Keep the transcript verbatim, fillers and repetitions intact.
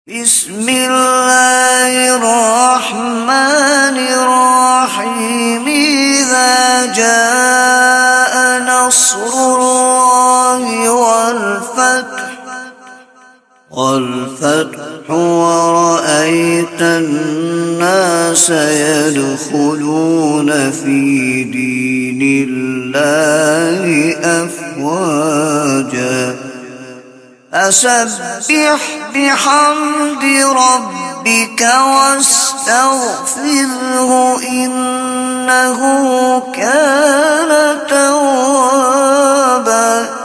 بسم الله الرحمن الرحيم إذا جاء نصر الله والفتح والفتح ورأيت الناس يدخلون في دين الله أفواجا فسبح بحمد ربك واستغفره إنه كان توابا.